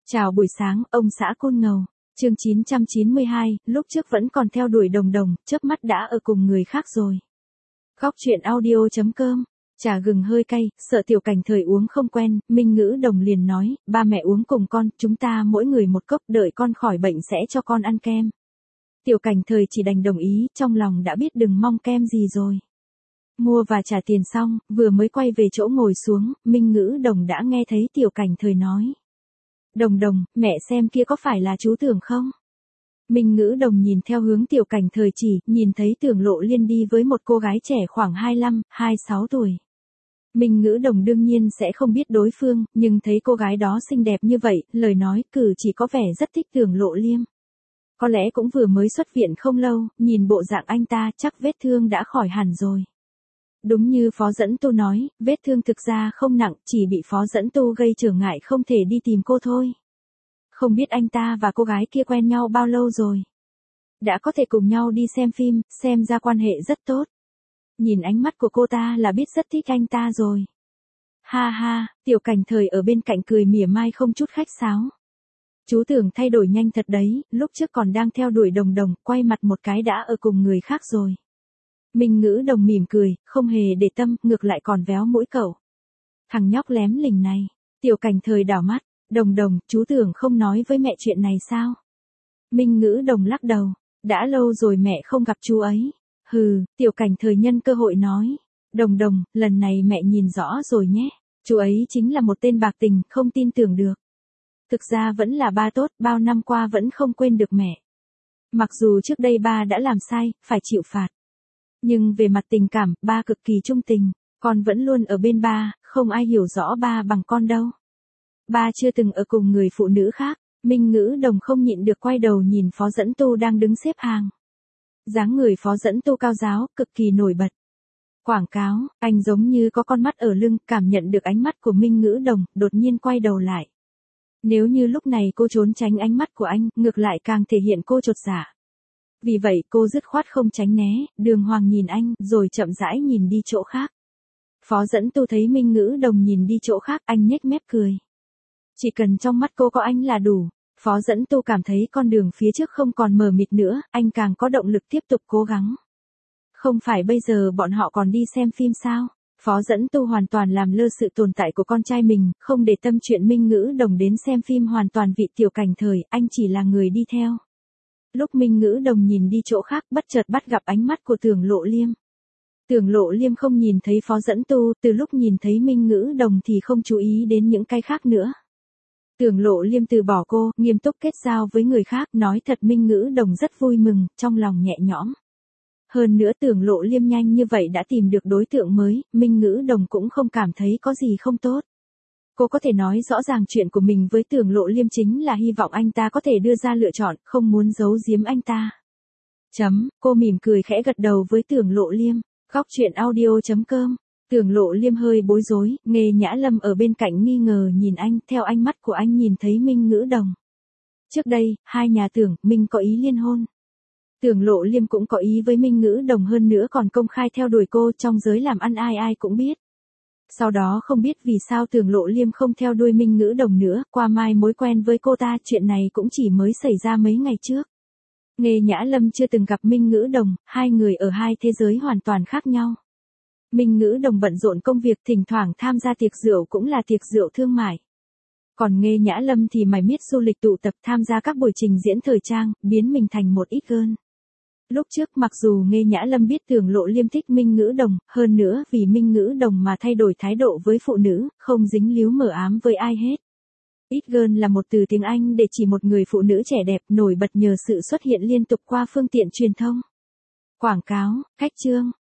Chào buổi sáng, ông xã Côn Ngầu. Chương 992, lúc trước vẫn còn theo đuổi Đồng Đồng, chớp mắt đã ở cùng người khác rồi. Góc truyện audio.com. Trà gừng hơi cay, sợ Tiểu Cảnh Thời uống không quen, Minh Ngữ Đồng liền nói, ba mẹ uống cùng con, chúng ta mỗi người một cốc, đợi con khỏi bệnh sẽ cho con ăn kem. Tiểu Cảnh Thời chỉ đành đồng ý, trong lòng đã biết đừng mong kem gì rồi. Mua và trả tiền xong, vừa mới quay về chỗ ngồi xuống, Minh Ngữ Đồng đã nghe thấy Tiểu Cảnh Thời nói. Đồng Đồng, mẹ xem kia có phải là chú Tưởng không? Minh Ngữ Đồng nhìn theo hướng Tiểu Cảnh Thời chỉ, nhìn thấy Tưởng Lộ Liên đi với một cô gái trẻ khoảng 25, 26 tuổi. Minh Ngữ Đồng đương nhiên sẽ không biết đối phương, nhưng thấy cô gái đó xinh đẹp như vậy, lời nói cử chỉ có vẻ rất thích Tưởng Lộ Liêm. Có lẽ cũng vừa mới xuất viện không lâu, nhìn bộ dạng anh ta chắc vết thương đã khỏi hẳn rồi. Đúng như Phó Dẫn Tu nói, vết thương thực ra không nặng, chỉ bị Phó Dẫn Tu gây trở ngại không thể đi tìm cô thôi. Không biết anh ta và cô gái kia quen nhau bao lâu rồi. Đã có thể cùng nhau đi xem phim, xem ra quan hệ rất tốt. Nhìn ánh mắt của cô ta là biết rất thích anh ta rồi. Ha ha, Tiểu Cảnh Thời ở bên cạnh cười mỉa mai không chút khách sáo. Chú Tưởng thay đổi nhanh thật đấy, lúc trước còn đang theo đuổi Đồng Đồng, quay mặt một cái đã ở cùng người khác rồi. Minh Ngữ Đồng mỉm cười, không hề để tâm, ngược lại còn véo mũi cậu. Thằng nhóc lém lỉnh này. Tiểu Cảnh Thời đảo mắt, Đồng Đồng, chú Tưởng không nói với mẹ chuyện này sao? Minh Ngữ Đồng lắc đầu, đã lâu rồi mẹ không gặp chú ấy. Hừ, Tiểu Cảnh Thời nhân cơ hội nói. Đồng Đồng, lần này mẹ nhìn rõ rồi nhé, chú ấy chính là một tên bạc tình, không tin tưởng được. Thực ra vẫn là ba tốt, bao năm qua vẫn không quên được mẹ. Mặc dù trước đây ba đã làm sai, phải chịu phạt. Nhưng về mặt tình cảm, ba cực kỳ trung tình, con vẫn luôn ở bên ba, không ai hiểu rõ ba bằng con đâu. Ba chưa từng ở cùng người phụ nữ khác. Minh Ngữ Đồng không nhịn được quay đầu nhìn Phó Dẫn Tu đang đứng xếp hàng. Dáng người Phó Dẫn Tu cao ráo, cực kỳ nổi bật. Quảng cáo, anh giống như có con mắt ở lưng, cảm nhận được ánh mắt của Minh Ngữ Đồng, đột nhiên quay đầu lại. Nếu như lúc này cô trốn tránh ánh mắt của anh, ngược lại càng thể hiện cô chột dạ. Vì vậy cô dứt khoát không tránh né, đường hoàng nhìn anh, rồi chậm rãi nhìn đi chỗ khác. Phó Dẫn Tu thấy Minh Ngữ Đồng nhìn đi chỗ khác, anh nhếch mép cười. Chỉ cần trong mắt cô có anh là đủ. Phó Dẫn Tu cảm thấy con đường phía trước không còn mờ mịt nữa, anh càng có động lực tiếp tục cố gắng. Không phải bây giờ bọn họ còn đi xem phim sao? Phó Dẫn Tu hoàn toàn làm lơ sự tồn tại của con trai mình, không để tâm chuyện Minh Ngữ Đồng đến xem phim hoàn toàn vị Tiểu Cảnh Thời, anh chỉ là người đi theo. Lúc Minh Ngữ Đồng nhìn đi chỗ khác, bất chợt bắt gặp ánh mắt của Tưởng Lộ Liêm. Tưởng Lộ Liêm không nhìn thấy Phó Dẫn Tu, từ lúc nhìn thấy Minh Ngữ Đồng thì không chú ý đến những cái khác nữa. Tưởng Lộ Liêm từ bỏ cô, nghiêm túc kết giao với người khác, nói thật Minh Ngữ Đồng rất vui mừng, trong lòng nhẹ nhõm. Hơn nữa Tưởng Lộ Liêm nhanh như vậy đã tìm được đối tượng mới, Minh Ngữ Đồng cũng không cảm thấy có gì không tốt. Cô có thể nói rõ ràng chuyện của mình với Tưởng Lộ Liêm chính là hy vọng anh ta có thể đưa ra lựa chọn, không muốn giấu giếm anh ta. Cô mỉm cười khẽ gật đầu với Tưởng Lộ Liêm. Góc truyện audio.com. Tưởng Lộ Liêm hơi bối rối, Nghê Nhã Lâm ở bên cạnh nghi ngờ nhìn anh, theo ánh mắt của anh nhìn thấy Minh Ngữ Đồng. Trước đây, hai nhà Tưởng, Minh có ý liên hôn. Tưởng Lộ Liêm cũng có ý với Minh Ngữ Đồng, hơn nữa còn công khai theo đuổi cô, trong giới làm ăn ai ai cũng biết. Sau đó không biết vì sao Tưởng Lộ Liêm không theo đuôi Minh Ngữ Đồng nữa, qua mai mối quen với cô ta, chuyện này cũng chỉ mới xảy ra mấy ngày trước. Nghê Nhã Lâm chưa từng gặp Minh Ngữ Đồng, hai người ở hai thế giới hoàn toàn khác nhau. Minh Ngữ Đồng bận rộn công việc, thỉnh thoảng tham gia tiệc rượu cũng là tiệc rượu thương mại. Còn Nghê Nhã Lâm thì mải miết du lịch tụ tập, tham gia các buổi trình diễn thời trang, biến mình thành một ít girl. Lúc trước mặc dù Nghê Nhã Lâm biết Tưởng Lộ Liêm thích Minh Ngữ Đồng, hơn nữa vì Minh Ngữ Đồng mà thay đổi thái độ với phụ nữ, không dính líu mờ ám với ai hết. It girl là một từ tiếng Anh để chỉ một người phụ nữ trẻ đẹp, nổi bật nhờ sự xuất hiện liên tục qua phương tiện truyền thông. Quảng cáo, khách chương,